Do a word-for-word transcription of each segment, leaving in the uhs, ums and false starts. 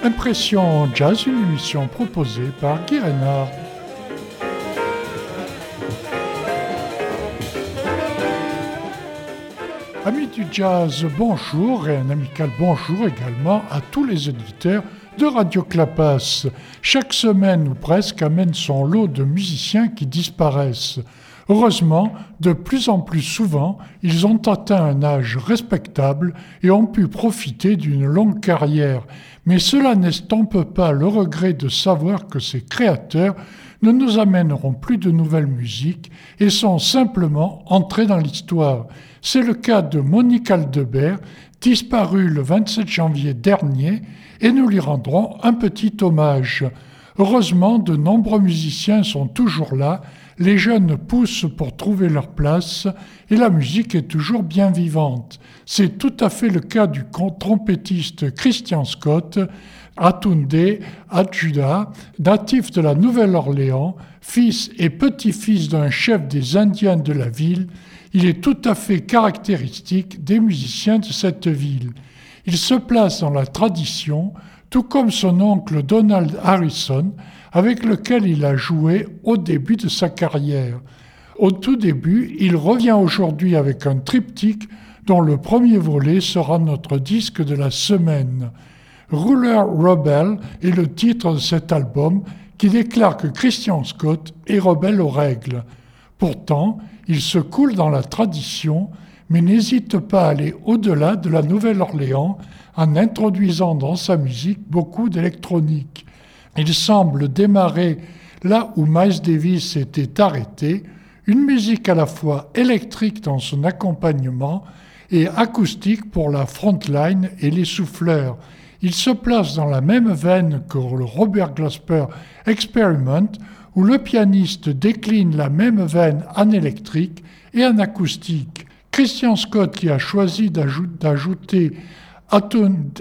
Impression Jazz, une émission proposée par Guy Reynard. Amis du jazz, bonjour et un amical bonjour également à tous les auditeurs de Radio Clapas. Chaque semaine ou presque amène son lot de musiciens qui disparaissent. Heureusement, de plus en plus souvent, ils ont atteint un âge respectable et ont pu profiter d'une longue carrière. Mais cela n'estompe pas le regret de savoir que ces créateurs ne nous amèneront plus de nouvelles musiques et sont simplement entrés dans l'histoire. C'est le cas de Monique Aldebert, disparue le vingt-sept janvier dernier, et nous lui rendrons un petit hommage. Heureusement, de nombreux musiciens sont toujours là, les jeunes poussent pour trouver leur place et la musique est toujours bien vivante. C'est tout à fait le cas du trompettiste Christian Scott, Atunde Adjuda, natif de la Nouvelle-Orléans, fils et petit-fils d'un chef des Indiens de la ville. Il est tout à fait caractéristique des musiciens de cette ville. Il se place dans la tradition, tout comme son oncle Donald Harrison, avec lequel il a joué au début de sa carrière. Au tout début, il revient aujourd'hui avec un triptyque dont le premier volet sera notre disque de la semaine. Ruler Rebel est le titre de cet album qui déclare que Christian Scott est rebelle aux règles. Pourtant, il se coule dans la tradition, mais n'hésite pas à aller au-delà de la Nouvelle-Orléans en introduisant dans sa musique beaucoup d'électronique. Il semble démarrer là où Miles Davis s'était arrêté, une musique à la fois électrique dans son accompagnement et acoustique pour la frontline et les souffleurs. Il se place dans la même veine que le Robert Glasper Experiment, où le pianiste décline la même veine en électrique et en acoustique. Christian Scott, qui a choisi d'ajou- d'ajouter Atunde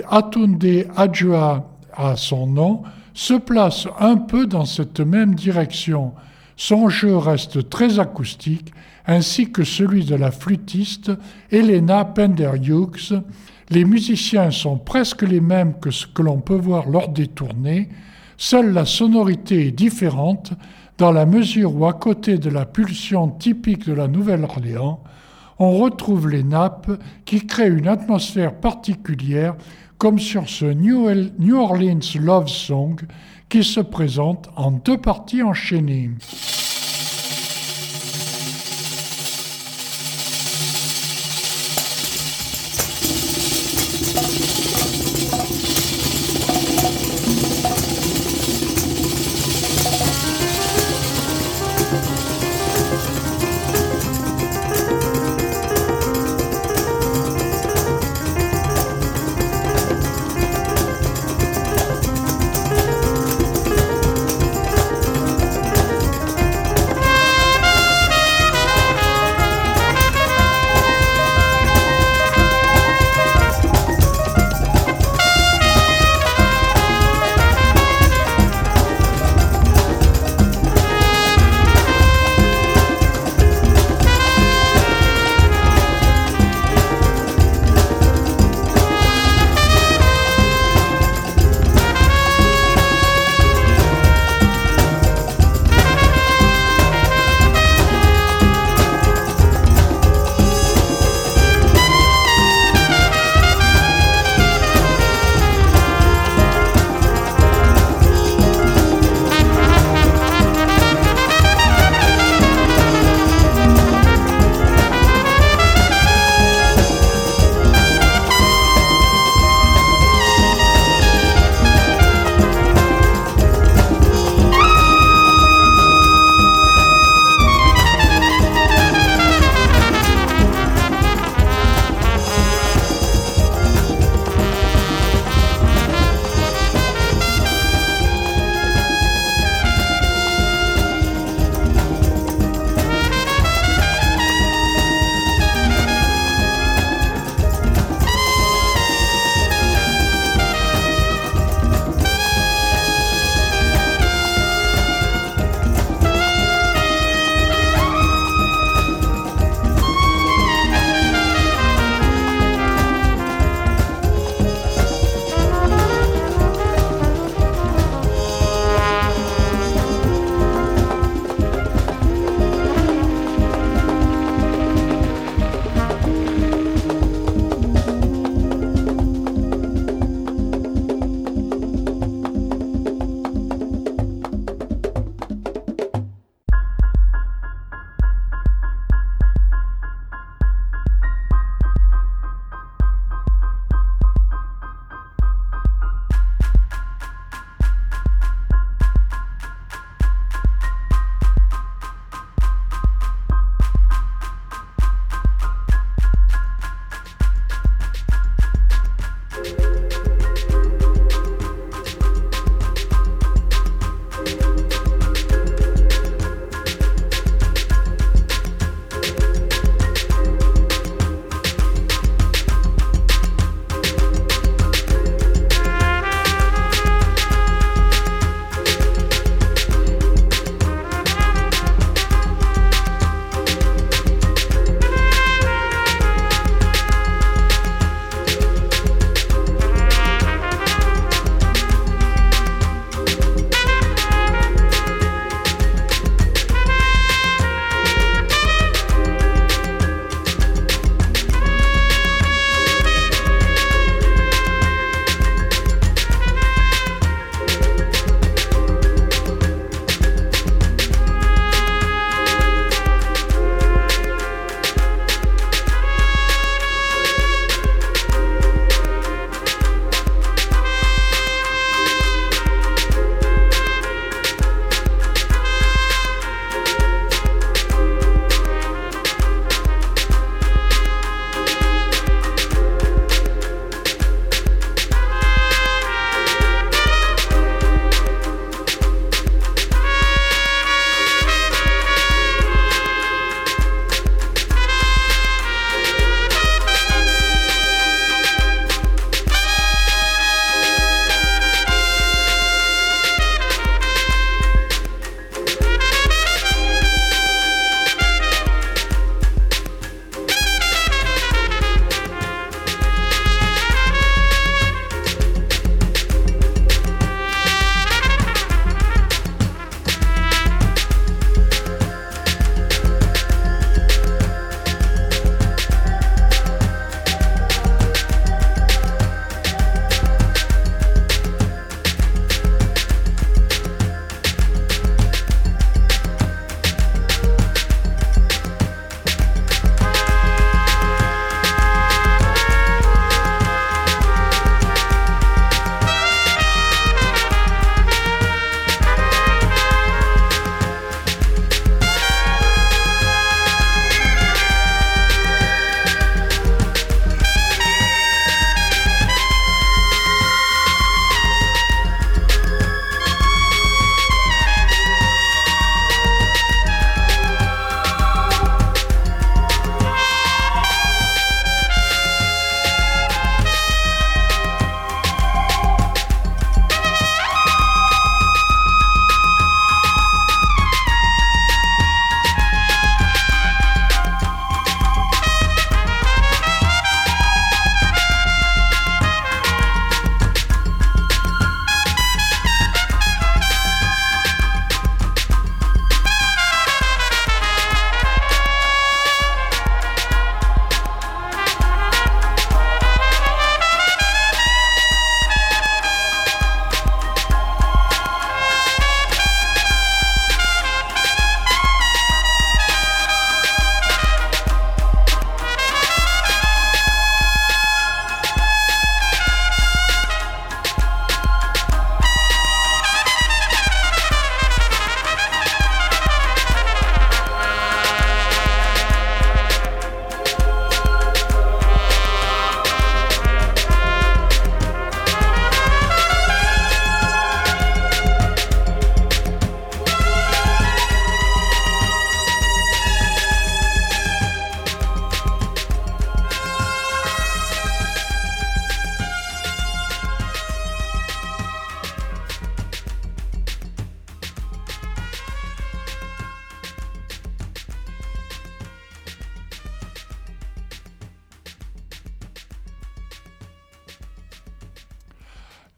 Adjuda à son nom, se place un peu dans cette même direction. Son jeu reste très acoustique, ainsi que celui de la flûtiste Helena Pender-Hughes. Les musiciens sont presque les mêmes que ce que l'on peut voir lors des tournées. Seule la sonorité est différente, dans la mesure où, à côté de la pulsion typique de la Nouvelle-Orléans, on retrouve les nappes qui créent une atmosphère particulière, comme sur ce New Orleans Love Song qui se présente en deux parties enchaînées.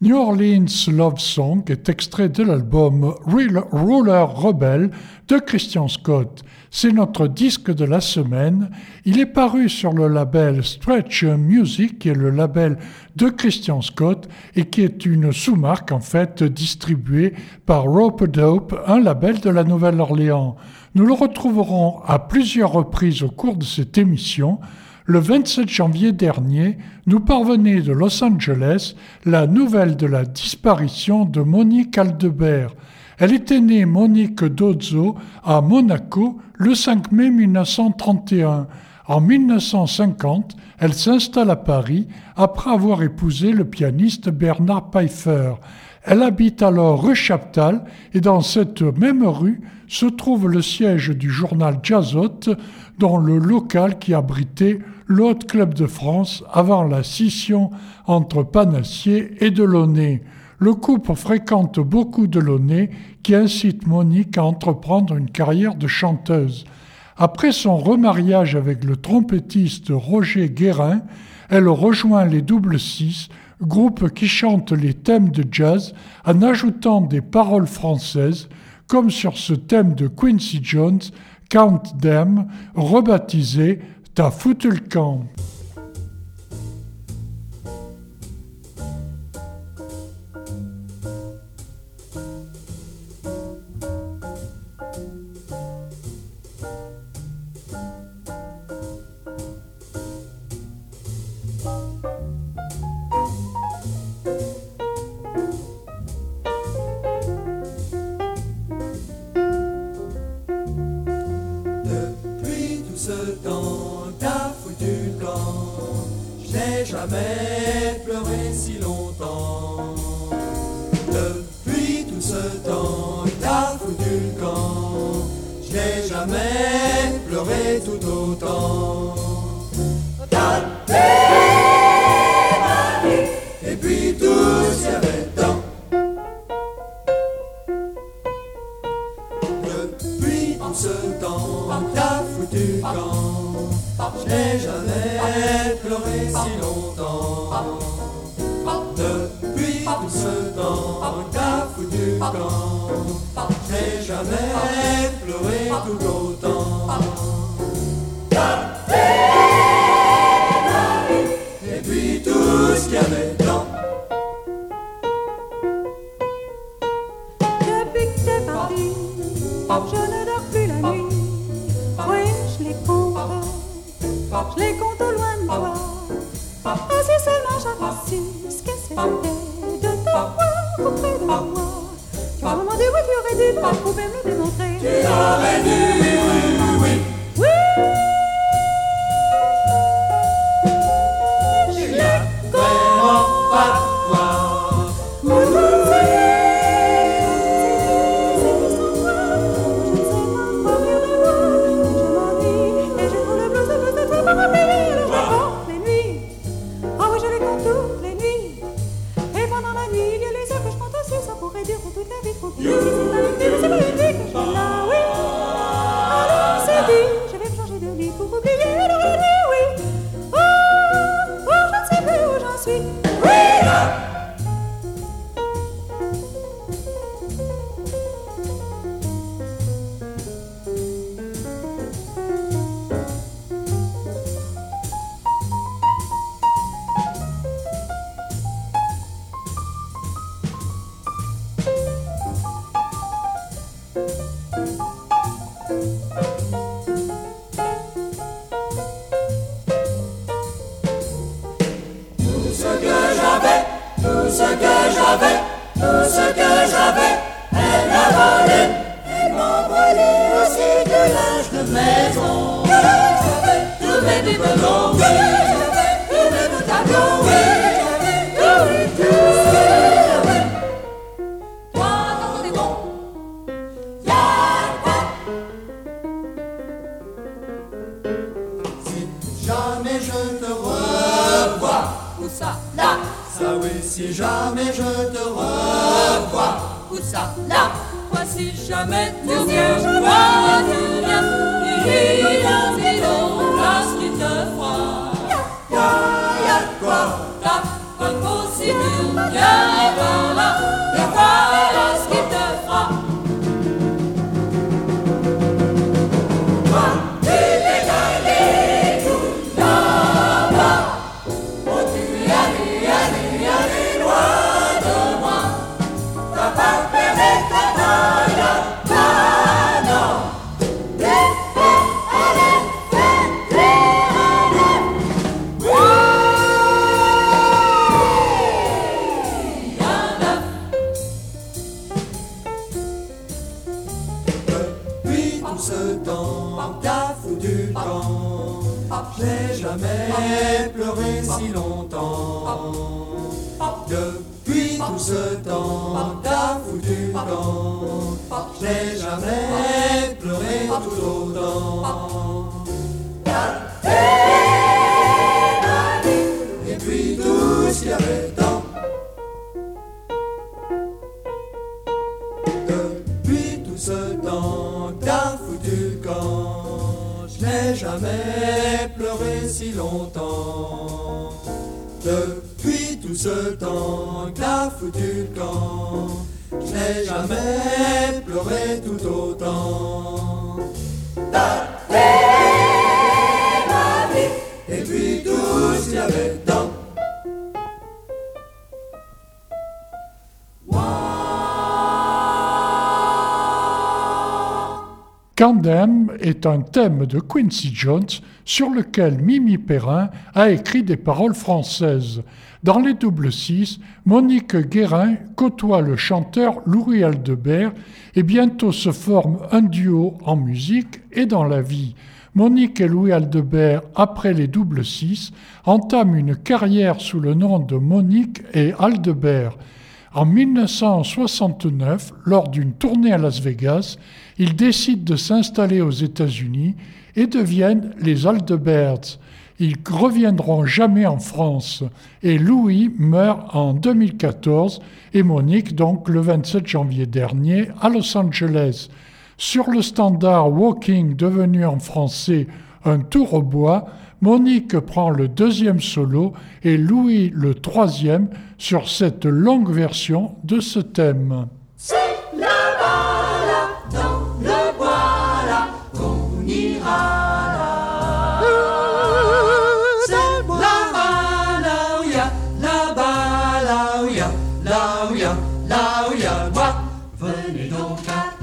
New Orleans Love Song est extrait de l'album Real Roller Rebel de Christian Scott. C'est notre disque de la semaine. Il est paru sur le label Stretch Music, qui est le label de Christian Scott et qui est une sous-marque en fait distribuée par Rope Dope, un label de la Nouvelle-Orléans. Nous le retrouverons à plusieurs reprises au cours de cette émission. Le vingt-sept janvier dernier, nous parvenait de Los Angeles la nouvelle de la disparition de Monique Aldebert. Elle était née Monique Dozzo à Monaco le cinq mai mille neuf cent trente et un. En mille neuf cent cinquante, elle s'installe à Paris après avoir épousé le pianiste Bernard Pfeiffer. Elle habite alors rue Chaptal et dans cette même rue se trouve le siège du journal Jazzot, dont le local qui abritait l'Hôte Club de France avant la scission entre Panassier et Delaunay. Le couple fréquente beaucoup Delaunay qui incite Monique à entreprendre une carrière de chanteuse. Après son remariage avec le trompettiste Roger Guérin, elle rejoint les Double Six, groupe qui chante les thèmes de jazz en ajoutant des paroles françaises, comme sur ce thème de Quincy Jones, Count Them, rebaptisé « T'as foutu le camp ». Jamais pleuré si longtemps. Depuis tout ce temps, t'as foutu le camp. Je n'ai jamais pleuré tout autant. T'as fait ma vie, et puis tout ce qu'il y avait dedans. Depuis tout ce temps, t'as foutu le camp. Je n'ai jamais pleuré si longtemps. Depuis tout ce temps, t'as foutu le camp. Je n'ai jamais pleuré tout autant. T'as fait ma vie, et puis tout ce qu'il y avait dedans. Depuis que t'es parti, je ne dors plus la nuit. Oui, je les compte. Je les compte au loin de toi. Ah, si seulement j'avais su ce que c'était de te voir auprès de moi. Tu m'as demandé où tu aurais dû, tu pouvais me le démontrer. Tu aurais dû, oui, oui. Oui, Je viens vraiment pas te voir. Oui, oui, oui. Je vais changer de lit pour oublier le rêve, oui. Oh, oh, je ne sais plus où j'en suis. Oui, là. Tout ce que j'avais, tout ce que j'avais, elle m'a volé. Elle m'a volé aussi du linge de maison. Tous mes biberons, tous mes pantalons, tout, tout. Toi, quand t'es bon, y'a quoi? Si jamais je te revois, où ça, là? Ça oui, si jamais je te revois. Où ça, là? Toi, si jamais tu viens, toi, tu viens. Dis-donc, dis-donc, là, ce qui te froid. Y'a, y'a quoi? T'as un beau si tu viens par là, et voilà ce qu'il te fera. Toi, tu t'es allé tout là-bas, oh tu es allé, allé, allé loin de moi. T'as pas perdu ta taille, ah non. Et allez, fais Depuis tout ce temps, t'as foutu le camp. J'ai jamais pleuré si longtemps. Depuis tout ce temps, t'as foutu le camp. J'ai jamais pleuré tout autant. T'as fait ma vie, et puis tout ce qu'il y avait tant. Depuis tout ce temps, t'as foutu le camp. Je n'ai jamais pleuré si longtemps. Depuis tout ce temps, t'as foutu le camp. Je n'ai jamais pleuré tout autant. T'as fait ma vie, et puis tout ce qu'il y avait dedans. Candem est un thème de Quincy Jones sur lequel Mimi Perrin a écrit des paroles françaises. Dans les double six, Monique Guérin côtoie le chanteur Louis Aldebert et bientôt se forme un duo en musique et dans la vie. Monique et Louis Aldebert, après les double six, entament une carrière sous le nom de Monique et Aldebert. En dix-neuf cent soixante-neuf, lors d'une tournée à Las Vegas, ils décident de s'installer aux États-Unis et deviennent les Aldeberts. Ils reviendront jamais en France et Louis meurt en deux mille quatorze et Monique donc le vingt-sept janvier dernier à Los Angeles. Sur le standard Walking devenu en français un tour au bois, Monique prend le deuxième solo et Louis le troisième sur cette longue version de ce thème. C'est là-bas, là, dans le bois, là, qu'on ira, là. C'est là-bas, là où y a, là-bas, là où y a, là où y a, là où y a le bois. Venez donc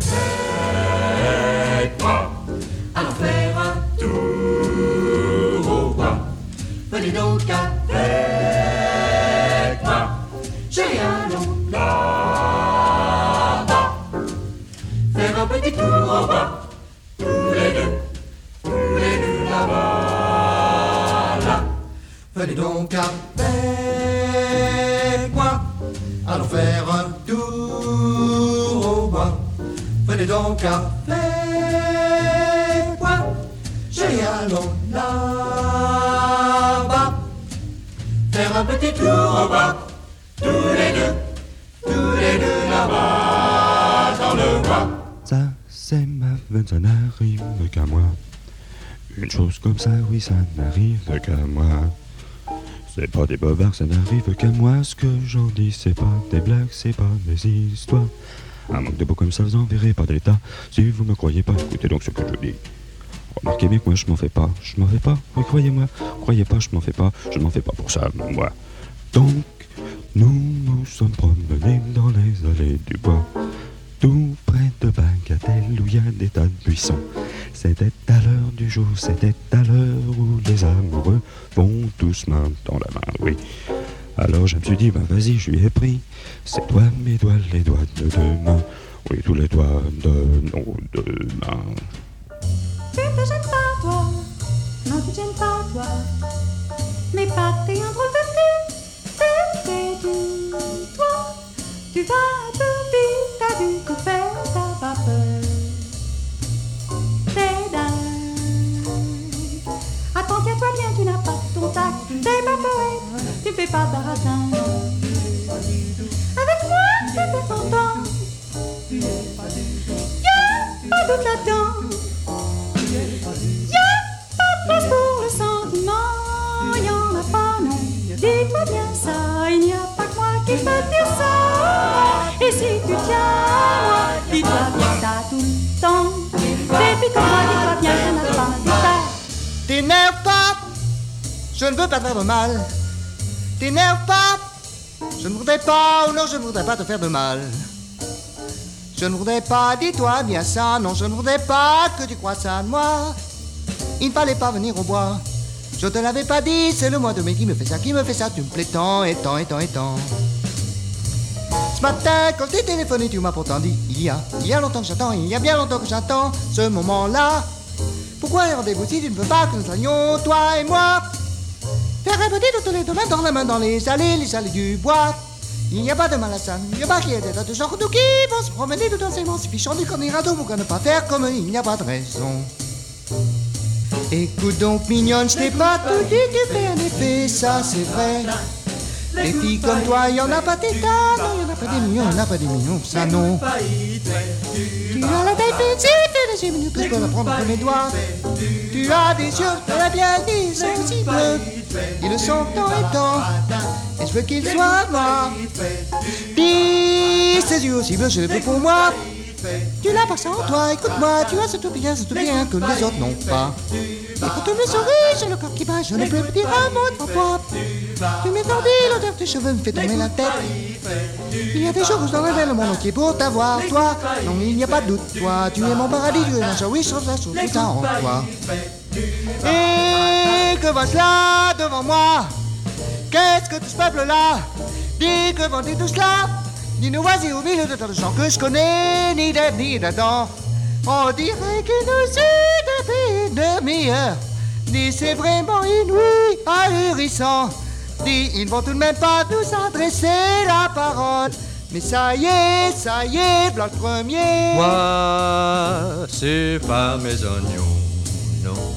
avec moi, allons faire un tour au bois. Venez donc avec moi, j'ai allons là. Faire un petit tour au bois, tous les deux, tous les deux là-bas, là. Venez donc avec moi, allons faire un tour au bois. Venez donc avec moi, j'ai allons là-bas. Faire un petit tour au bois, tous les deux, tous les deux là-bas dans le bois. Ça, c'est ma veine, ça n'arrive qu'à moi. Une chose comme ça, oui, ça n'arrive qu'à moi. C'est pas des bobards, ça n'arrive qu'à moi. Ce que j'en dis, c'est pas des blagues, c'est pas des histoires. Un manque de mots comme ça, vous en verrez pas d'état. Si vous me croyez pas, écoutez donc ce que je dis. Remarquez bien que moi, je m'en fais pas. Je m'en fais pas, oui, croyez-moi. Croyez pas, je m'en fais pas. Je m'en fais pas pour ça, moi. Donc, nous nous sommes promenés dans les allées du bois, tout près de Bagatelle où il y a des tas de buissons. C'était à l'heure du jour, c'était à l'heure où les amoureux vont tous main dans la main, oui. Alors je me suis dit, ben vas-y, je lui ai pris ses doigts, mes doigts, les doigts de deux mains. Oui, tous les doigts de nos deux mains. Tu te gênes pas, toi. Non, tu te gênes pas, toi. Mais pas t'es un drôle de petit. T'es tout, toi. Tu vas tout vite, t'as vu tout faire, t'as pas peur. T'es dingue. Attends, tiens-toi bien, tu n'as pas ton tact. T'es pas poète, tu fais pas baratin. Avec moi, tu fais content. Y'a pas doute là-dedans. Y'a pas de place pour le sentiment. Y'en a pas, non. Dis-toi bien ça, il n'y a pas que comme moi, dis-toi bien que n'a pas du tort. T'énerve pas, je ne veux pas te faire de mal. T'énerve pas, je ne voudrais pas, ou non, je ne voudrais pas te faire de mal. Je ne voudrais pas, dis-toi bien ça, non, je ne voudrais pas que tu crois ça de moi. Il ne fallait pas venir au bois. Je te l'avais pas dit, c'est le mois de mai qui me fait ça, qui me fait ça, tu me plais tant et tant et tant et tant. Ce matin, quand je t'ai téléphoné, tu m'as pourtant dit, il y a, il y a longtemps que j'attends, il y a bien longtemps que j'attends ce moment-là. Pourquoi un rendez-vous si tu ne veux pas que nous allions, toi et moi, faire répéter toutes les deux mains dans la main dans les allées, les allées du bois. Il n'y a pas de mal à ça, il n'y a pas qu'il y ait des tas de gens nous qui vont se promener tout en s'émancipant du qu'on ira donc pourquoi ne pas faire comme il n'y a pas de raison. Écoute donc mignonne, je t'ai pas tout dit, tu fais un effet, ça c'est vrai. Des filles comme toi, il y en a pas des tas, non, il y en a pas des millions, il y en a pas des millions, ça non. Tu as la taille fine, c'est les yeux minutes, je peux la prendre entre mes doigts. Tu as des yeux, tu l'as bien dit, c'est aussi bleu. Ils le sont tant et tant, et je veux qu'ils soient noirs. Dis, ces yeux aussi bleus, je les veux pour moi. Tu l'as pas ça en toi, écoute-moi, tu as ce tout bien, ce tout bien que les autres n'ont pas. Et quand tu me souris, j'ai le corps qui bat, je ne peux plus dire un mot devant toi. Tu m'étendis, l'odeur de tes cheveux me fait tourner la tête. Il y a des jours où je donnerais le monde entier pour t'avoir, toi. Non, il n'y a pas de doute, toi, tu es mon paradis, tu es un chat, oui, je trouve ça, je trouve tout ça en toi. Et que voici là devant moi, qu'est-ce que tout ce peuple-là? Dis que vendit tout cela? Dis-nous voici au milieu de tant de gens que je connais, ni d'Ève ni d'Adam. On dirait qu'il nous suit depuis une demi-heure. Dis c'est vraiment inouï, ahurissant. Dis ils ne vont tout de même pas nous adresser la parole. Mais ça y est, ça y est, blanc le premier. Moi, c'est pas mes oignons, non.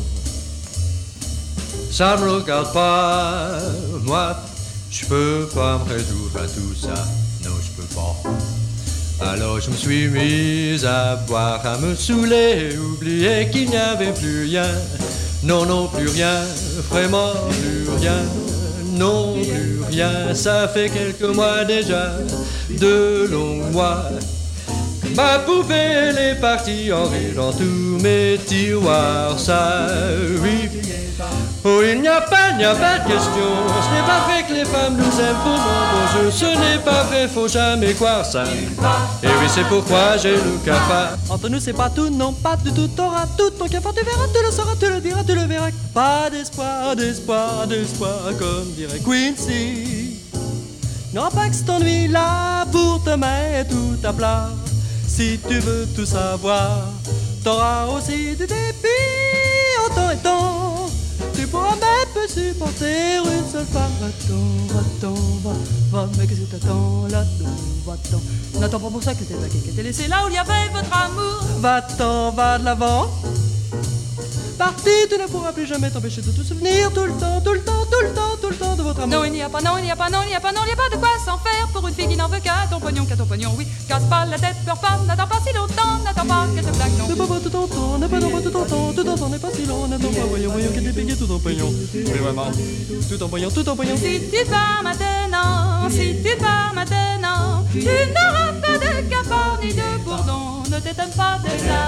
Ça me regarde pas, moi, je peux pas me résoudre à tout ça. Non, je peux pas. Alors je me suis mise à boire, à me saouler, oublier qu'il n'y avait plus rien. Non, non, plus rien, vraiment plus rien. Non, plus rien, ça fait quelques mois déjà, de longs mois. Ma poupée, elle est partie en rire dans tous mes tiroirs, ça, oui. Oh, il n'y a pas, il n'y a pas de question. Ce n'est pas vrai que les femmes nous aiment pour mon bon jeu. Ce n'est pas vrai, faut jamais croire ça. Et oui, c'est pourquoi j'ai le cafard. Entre nous, c'est pas tout, non, pas du tout. T'auras tout ton cafard, tu verras, tu le sauras, tu le diras, tu le verras. Pas d'espoir, d'espoir, d'espoir, comme dirait Quincy. Non, pas que c'est t'ennuies là pour te mettre tout à plat. Si tu veux tout savoir, t'auras aussi du dépit en temps et temps. Tu pourras même peu supporter une seule femme. Va-t'en, va-t'en, va, va, mais qu'est-ce que t'attends là-dedans, va-t'en. N'attends pas pour ça que t'es vaqué, que t'es laissé là où il y avait votre amour. Va-t'en, va de l'avant. Parti, tu ne pourras plus jamais t'empêcher de te souvenir tout le temps, tout le temps, tout le temps, tout le temps de votre amour. Non, il n'y a pas, non, il n'y a pas, non, il n'y a pas, non, il n'y a pas de quoi s'en faire pour une fille qui n'en veut qu'à ton pognon, qu'à ton pognon, oui. Casse pas la tête, pleure pas, n'attends pas si longtemps, n'attends pas qu'elle te plaque, non. Ne pas pas tout ton temps, ne pas non pas tout ton temps, tout ton temps n'est pas si long, n'attends pas, voyons, voyons qu'elle est payée tout en pognon. Oui, vraiment, tout en pognon, tout en pognon. Si tu pars maintenant, si tu pars maintenant, tu n'auras pas de cafard ni de bourdon, ne t'étonne pas de ça.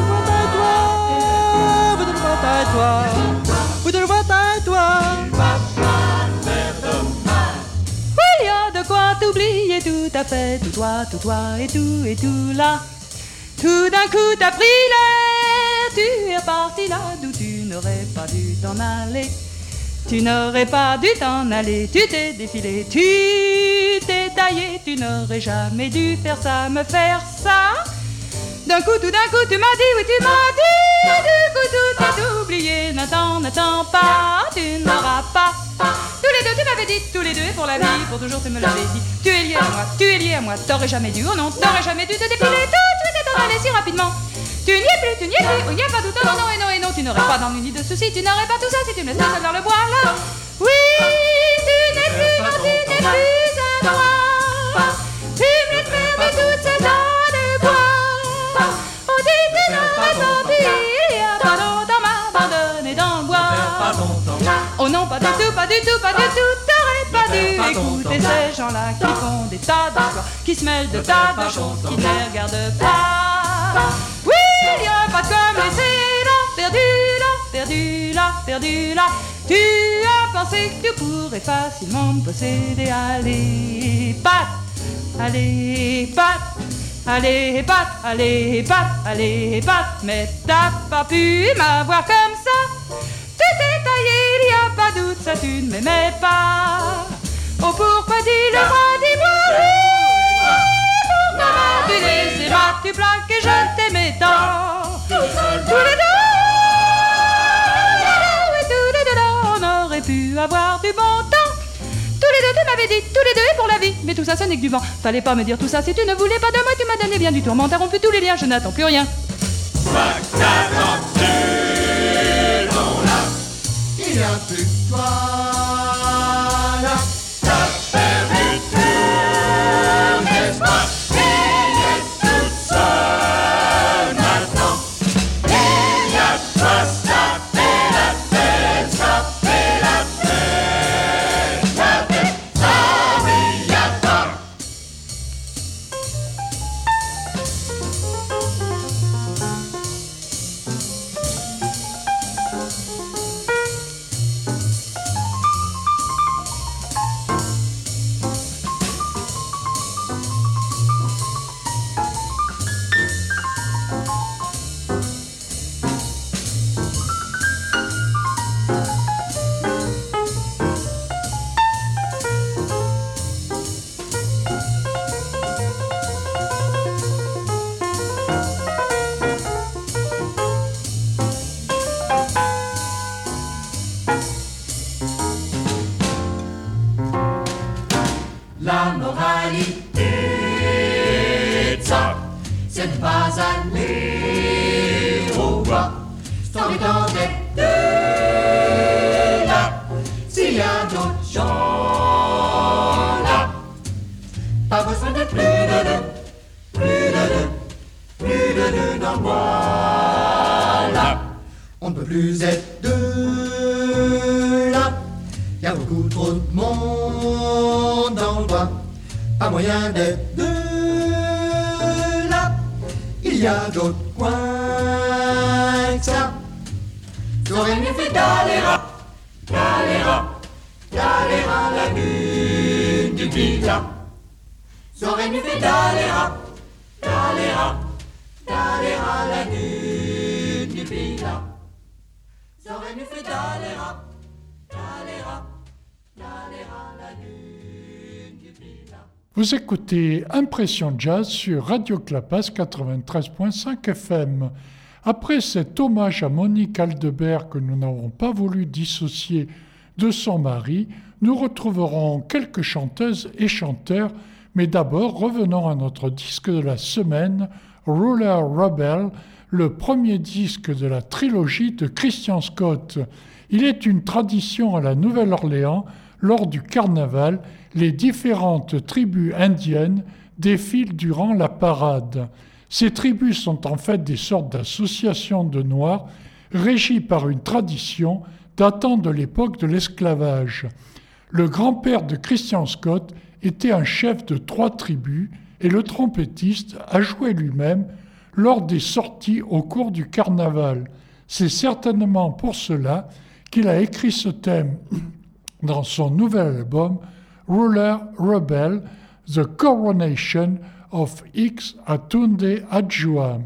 Vous de le voir à toi, vous de le voir à toi. Il y a de quoi t'oublier tout à fait, tout toi, tout toi et tout et tout là. Tout d'un coup t'as pris l'air, tu es reparti là d'où tu n'aurais pas dû t'en aller. Tu n'aurais pas dû t'en aller, tu t'es défilé, tu t'es taillé, tu n'aurais jamais dû faire ça, me faire ça. D'un coup, tout d'un coup, tu m'as dit, oui, tu m'as dit, du coup, tout est oublié. N'attends, n'attends pas, tu n'auras pas. Tous les deux, tu m'avais dit, tous les deux, pour la vie, pour toujours, tu me l'avais dit. Tu es lié à moi, tu es lié à moi, t'aurais jamais dû, oh non, t'aurais jamais dû te défiler, tout de suite et t'en aller si rapidement. Tu n'y es plus, tu n'y es plus, il n'y a pas de doute, non, non, et non, et non, tu n'aurais pas d'ennui ni de soucis, tu n'aurais pas tout ça si tu me laissais seul dans le bois, là. Oui, tu n'es plus, non, tu n'es plus à moi. Tu me laisses perdre toutes ces ans de bois. Oh, tu t'es tant pis, il y a pas longtemps m'abandonner dans le bois. Oh non, pas du tout, pas du tout, pas du tout, t'aurais pas dû écouter ces gens-là qui font des tas d'histoires, qui se mêlent de tas de choses, qui ne les regardent pas. Oui, il y a pas de comme laisser pensais que tu pourrais facilement me posséder. Allez, pat, allez, pat, allez, pat, allez, pat, allez, pat. Mais t'as pas pu m'avoir comme ça. Tu t'es taillé, il y a pas doute, ça tu ne m'aimais pas. Oh pourquoi dis-le-moi, dis-moi oui. Pourquoi m'as-tu laissé battre du plaque et je t'aimais tant. Tous les deux, et tous les deux, on aurait pu avoir du bon temps. Tous les deux, tu m'avais dit, tous les deux et pour la vie. Mais tout ça, ce n'est que du vent. Fallait pas me dire tout ça si tu ne voulais pas de moi. Tu m'as donné bien du tour, m'as interrompu tous les liens. Je n'attends plus rien. Il n'y a plus que toi là. T'as perdu tout l'espoir. Il est toute seule maintenant. Il y a toi, ça fait la fête, ça fait la fête, la fête. Ah oui, il y a toi. La moralité de ça, c'est de pas aller au bois. C'est en étant des deux là, s'il y a d'autres gens là. Pas besoin de plus de deux, plus de deux, plus de deux dans le bois là. On ne peut plus être deux là. Y a beaucoup trop de monde dans le bois, pas moyen d'être deux là. Il y a d'autres coins que ça. J'aurais mieux fait d'aller à, d'aller à, d'aller à la lune du Pila. J'aurais mieux fait d'aller à, d'aller à, d'aller à la lune du Pila. J'aurais mieux fait d'aller à, d'aller à, d'aller à la lune du Pila. Vous écoutez Impression Jazz sur Radio Clapas quatre-vingt-treize virgule cinq F M. Après cet hommage à Monique Aldebert que nous n'avons pas voulu dissocier de son mari, nous retrouverons quelques chanteuses et chanteurs, mais d'abord revenons à notre disque de la semaine, Roller Rebel, le premier disque de la trilogie de Christian Scott. Il est une tradition à la Nouvelle-Orléans. Lors du carnaval, les différentes tribus indiennes défilent durant la parade. Ces tribus sont en fait des sortes d'associations de Noirs régies par une tradition datant de l'époque de l'esclavage. Le grand-père de Christian Scott était un chef de trois tribus et le trompettiste a joué lui-même lors des sorties au cours du carnaval. C'est certainement pour cela qu'il a écrit ce thème dans son nouvel album Roller Rebel, The Coronation of X Atunde Adjuam.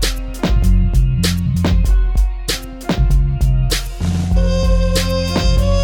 Thank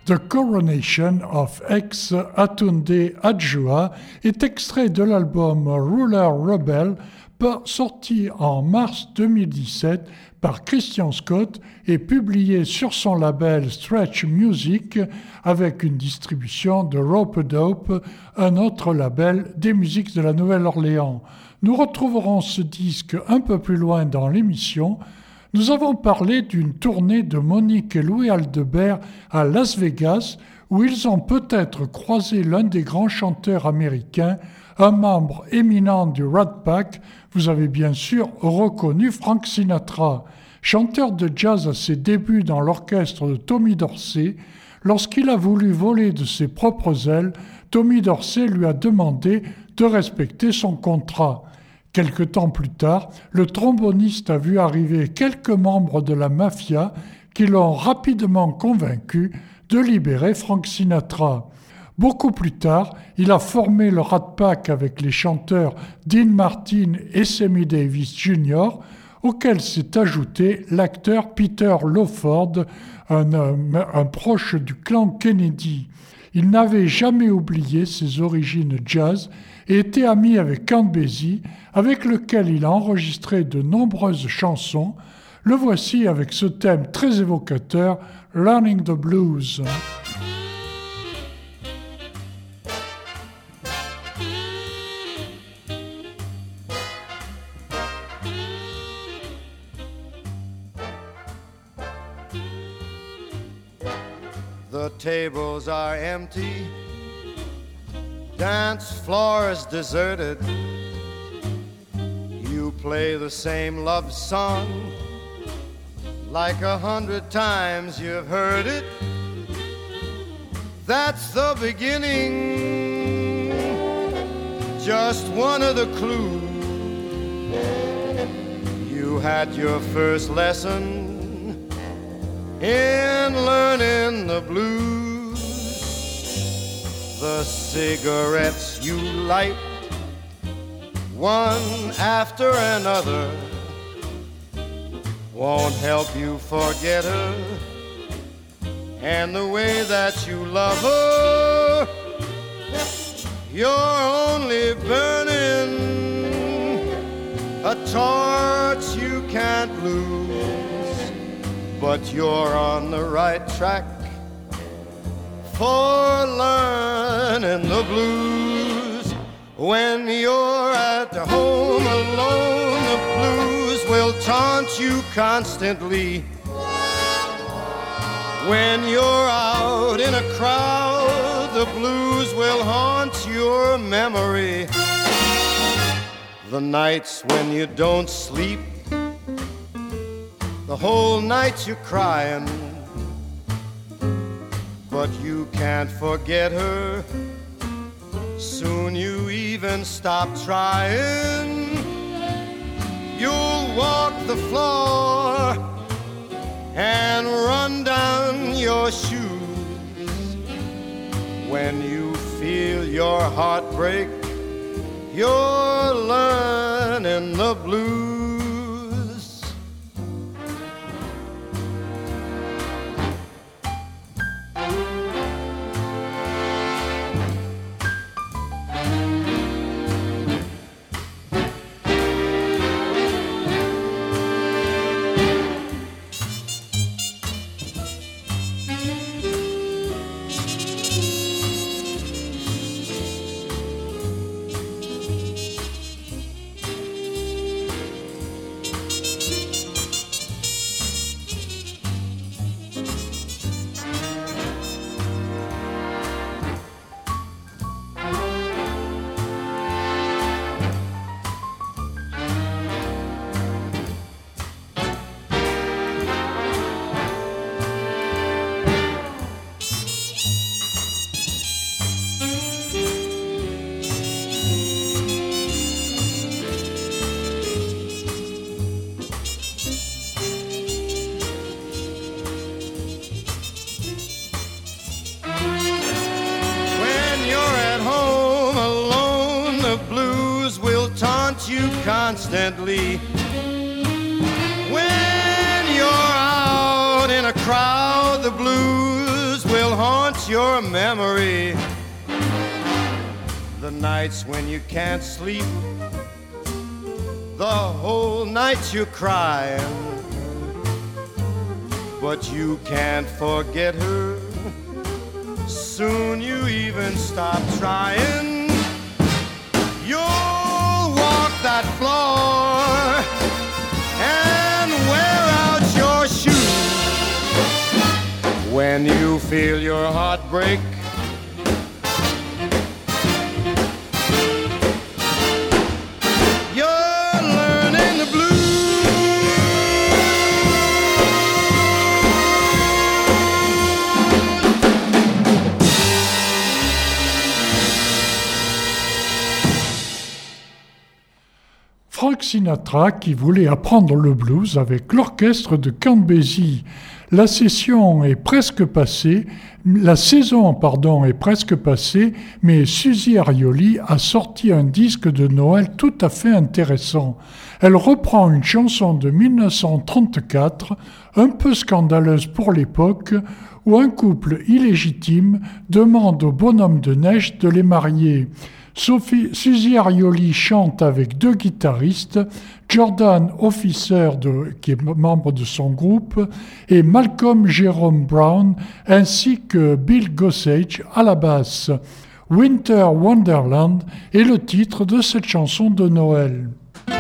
The Coronation of Ex Atunde Adjua est extrait de l'album Ruler Rebel, sorti en mars deux mille dix-sept par Christian Scott et publié sur son label Stretch Music avec une distribution de Rope Dope, un autre label des musiques de la Nouvelle-Orléans. Nous retrouverons ce disque un peu plus loin dans l'émission. Nous avons parlé d'une tournée de Monique et Louis Aldebert à Las Vegas où ils ont peut-être croisé l'un des grands chanteurs américains, un membre éminent du Rat Pack. Vous avez bien sûr reconnu Frank Sinatra. Chanteur de jazz à ses débuts dans l'orchestre de Tommy Dorsey, lorsqu'il a voulu voler de ses propres ailes, Tommy Dorsey lui a demandé de respecter son contrat. Quelque temps plus tard, le tromboniste a vu arriver quelques membres de la mafia qui l'ont rapidement convaincu de libérer Frank Sinatra. Beaucoup plus tard, il a formé le Rat Pack avec les chanteurs Dean Martin et Sammy Davis junior, auquel s'est ajouté l'acteur Peter Lawford, un, un, un proche du clan Kennedy. Il n'avait jamais oublié ses origines jazz et était ami avec Count Basie, avec lequel il a enregistré de nombreuses chansons. Le voici avec ce thème très évocateur, Learning the Blues. The tables are empty, dance floor is deserted. You play the same love song like a hundred times you've heard it. That's the beginning, just one of the clues. You had your first lesson in learning the blues. The cigarettes you light, one after another, won't help you forget her and the way that you love her. You're only burning a torch you can't lose, but you're on the right track for learning the blues. When you're at home alone, the blues will taunt you constantly. When you're out in a crowd, the blues will haunt your memory. The nights when you don't sleep, the whole night you're crying, but you can't forget her. Soon you even stop trying. You'll walk the floor and run down your shoes. When you feel your heart break, you're learning the blues. Constantly. When you're out in a crowd, the blues will haunt your memory. The nights when you can't sleep, the whole night you're crying, but you can't forget her. Soon you even stop trying. You'll walk that floor and wear out your shoes when you feel your heart break. You're learning the blues. Frank Sinatra qui voulait apprendre le blues avec l'orchestre de Count Basie. La session est presque passée, la saison pardon, est presque passée, mais Suzy Arioli a sorti un disque de Noël tout à fait intéressant. Elle reprend une chanson de dix-neuf cent trente-quatre, un peu scandaleuse pour l'époque, où un couple illégitime demande au bonhomme de neige de les marier. Sophie, Suzy Arioli chante avec deux guitaristes, Jordan Officer, de, qui est membre de son groupe, et Malcolm Jerome Brown, ainsi que Bill Gossage à la basse. Winter Wonderland est le titre de cette chanson de Noël.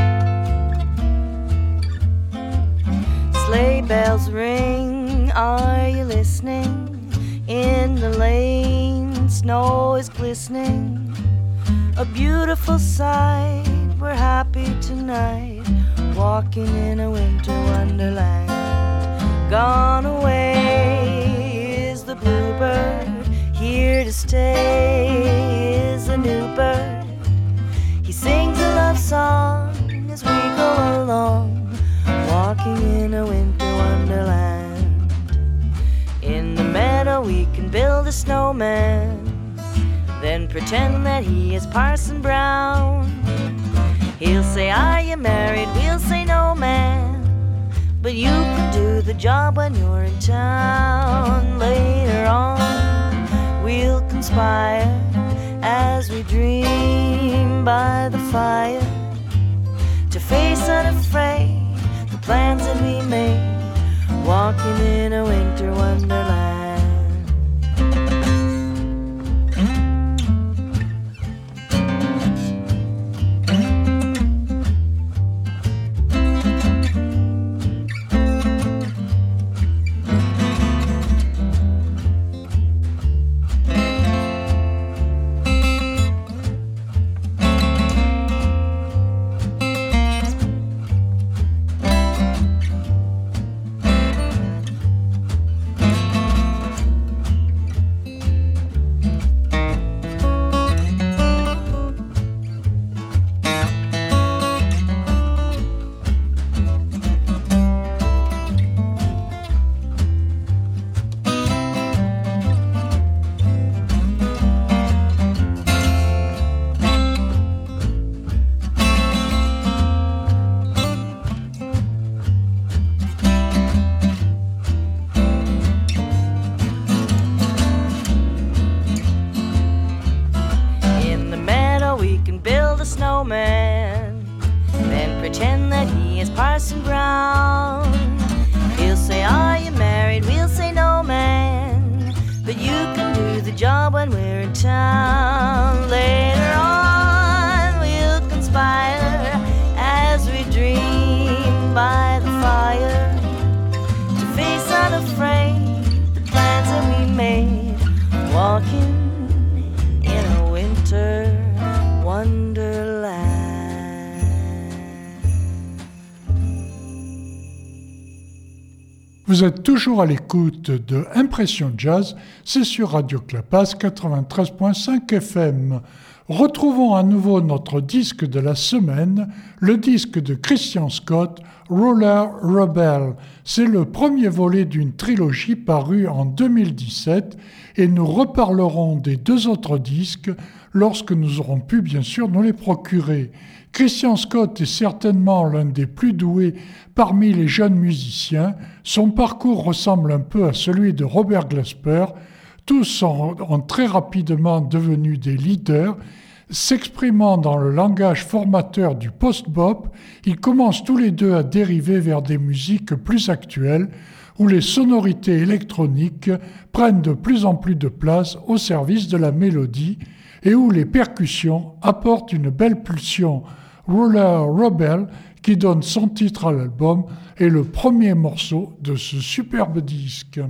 Sleigh bells ring, are you listening? In the lane, snow is glistening. A beautiful sight, we're happy tonight, walking in a winter wonderland. Gone away is the bluebird, here to stay is a new bird. He sings a love song as we go along, walking in a winter wonderland. In the meadow we can build a snowman, then pretend that he is Parson Brown. He'll say, are you married? We'll say, no, man. But you can do the job when you're in town. Later on, we'll conspire as we dream by the fire to face unafraid the plans that we made, walking in a winter wonderland. Snowman, then pretend that he is Parson Brown. He'll say, are you married? We'll say, no, man. But you can do the job when we're in town. Later on, we'll conspire as we dream by the fire to face unafraid the plans that we made, walking in a winter wonderland. Vous êtes toujours à l'écoute de Impression Jazz, c'est sur Radio Clapas quatre-vingt-treize virgule cinq F M. Retrouvons à nouveau notre disque de la semaine, le disque de Christian Scott, Roller Rebel. C'est le premier volet d'une trilogie parue en deux mille dix-sept et nous reparlerons des deux autres disques lorsque nous aurons pu bien sûr nous les procurer. Christian Scott est certainement l'un des plus doués parmi les jeunes musiciens. Son parcours ressemble un peu à celui de Robert Glasper, tous sont, ont très rapidement devenu des leaders. S'exprimant dans le langage formateur du post-bop, ils commencent tous les deux à dériver vers des musiques plus actuelles, où les sonorités électroniques prennent de plus en plus de place au service de la mélodie et où les percussions apportent une belle pulsion. Roller Rebel, qui donne son titre à l'album, est le premier morceau de ce superbe disque.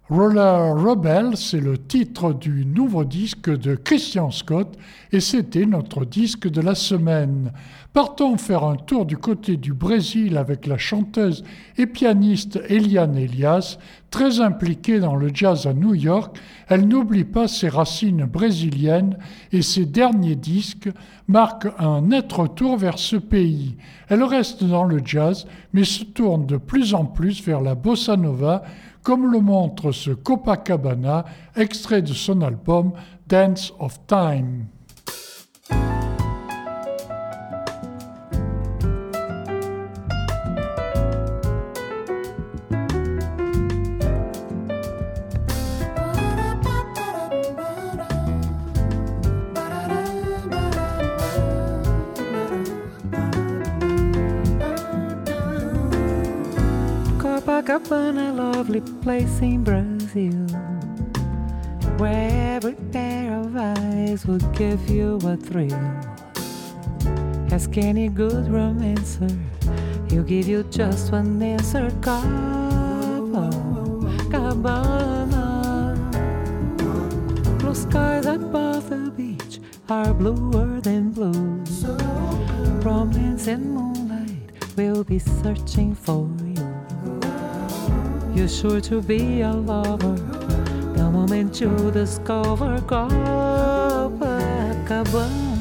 Roller Rebel, c'est le titre du nouveau disque de Christian Scott et c'était notre disque de la semaine. Partons faire un tour du côté du Brésil avec la chanteuse et pianiste Eliane Elias, très impliquée dans le jazz à New York. Elle n'oublie pas ses racines brésiliennes et ses derniers disques marquent un net retour vers ce pays. Elle reste dans le jazz mais se tourne de plus en plus vers la bossa nova, comme le montre ce Copacabana, extrait de son album Dance of Time. Copacabana, lovely place in Brazil, where every pair of eyes will give you a thrill. Ask any good romancer, he'll give you just one answer. Copacabana, blue skies above the beach are bluer than blue. Romance and moonlight will be searching for you. You're sure to be a lover the moment you discover Copacabana.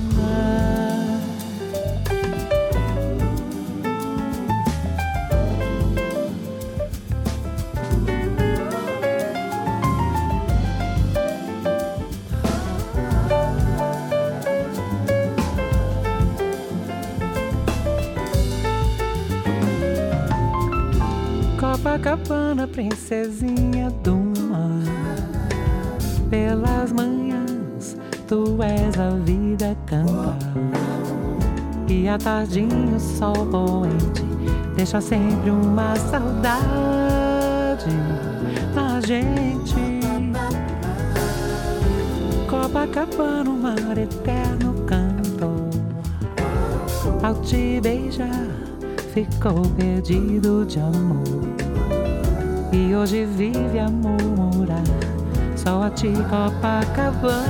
Copacabana, princesinha do mar, pelas manhãs tu és a vida cantar, e à tardinha o sol poente deixa sempre uma saudade na gente. Copacabana, o mar eterno cantou, ao te beijar ficou perdido de amor. E hoje vive a murmurar só a ti, Copacabana.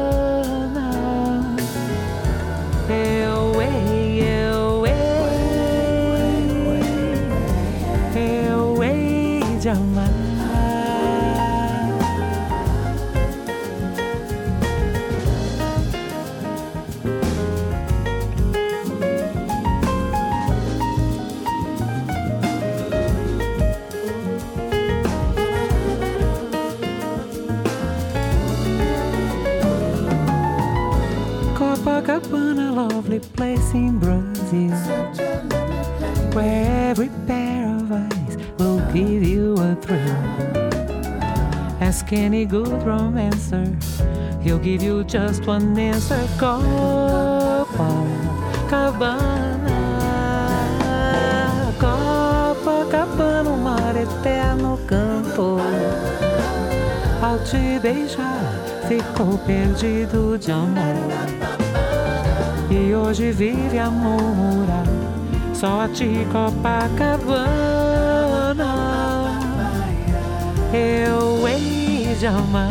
Eu hei, eu hei, eu hei de amar. Copacabana, lovely place in Brazil, where every pair of eyes will give you a thrill. Ask any good romancer, he'll give you just one answer. Copacabana, Copacabana, o mar eterno cantou, ao te beijar ficou perdido de amor. E hoje vive a murmurar só a ti, Copacabana. Eu hei de amar.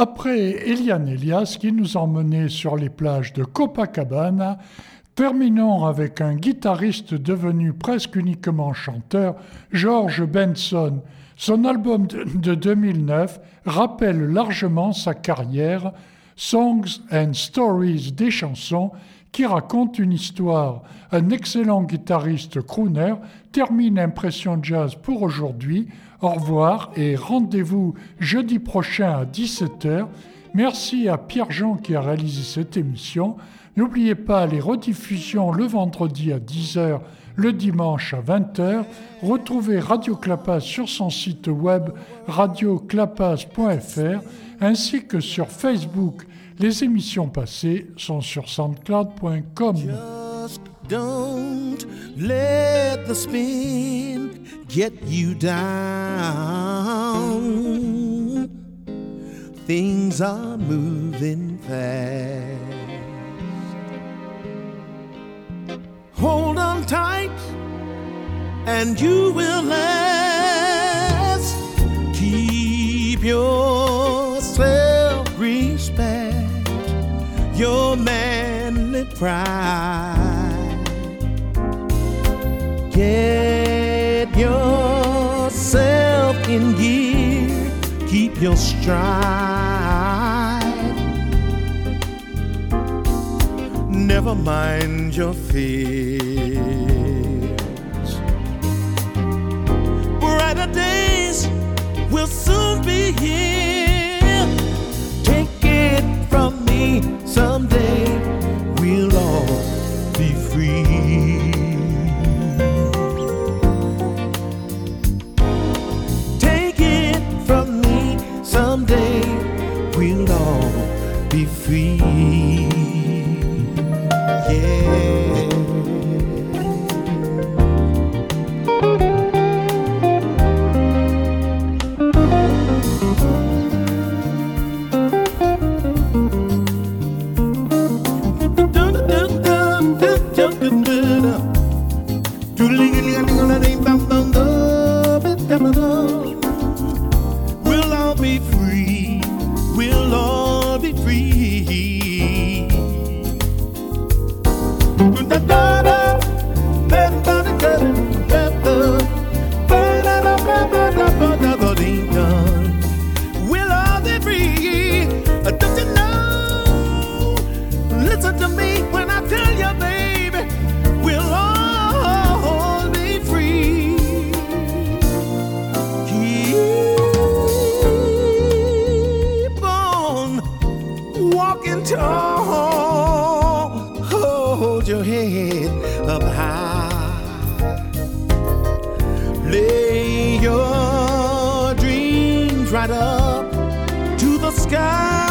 Après Eliane Elias qui nous emmenait sur les plages de Copacabana, terminons avec un guitariste devenu presque uniquement chanteur, George Benson. Son album de deux mille neuf rappelle largement sa carrière, Songs and Stories, des chansons qui racontent une histoire. Un excellent guitariste crooner termine Impression Jazz pour aujourd'hui. Au revoir et rendez-vous jeudi prochain à dix-sept heures. Merci à Pierre-Jean qui a réalisé cette émission. N'oubliez pas les rediffusions le vendredi à dix heures, le dimanche à vingt heures. Retrouvez Radio Clapas sur son site web radio clapas point f r ainsi que sur Facebook. Les émissions passées sont sur soundcloud point com. Just don't let the spin get you down. Things are moving fast. Hold on tight and you will last. Keep your self-respect, your manly pride. Get yourself in gear, keep your stride. Never mind your fears. Brighter days will soon be here. Take it from me, someday we'll all be free. Take it from me, someday we'll all be free. We'll all be free. We'll all be free. Da da da, da da da da da da da da da da. We'll all be free. Don't you know? Listen to me when I tell you, baby. We'll all be free. Keep on walking tall. Hold your head up high. Lay your dreams right up to the sky.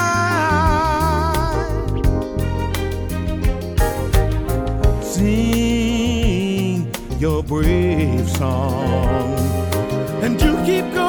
Sing your brave song, and you keep going.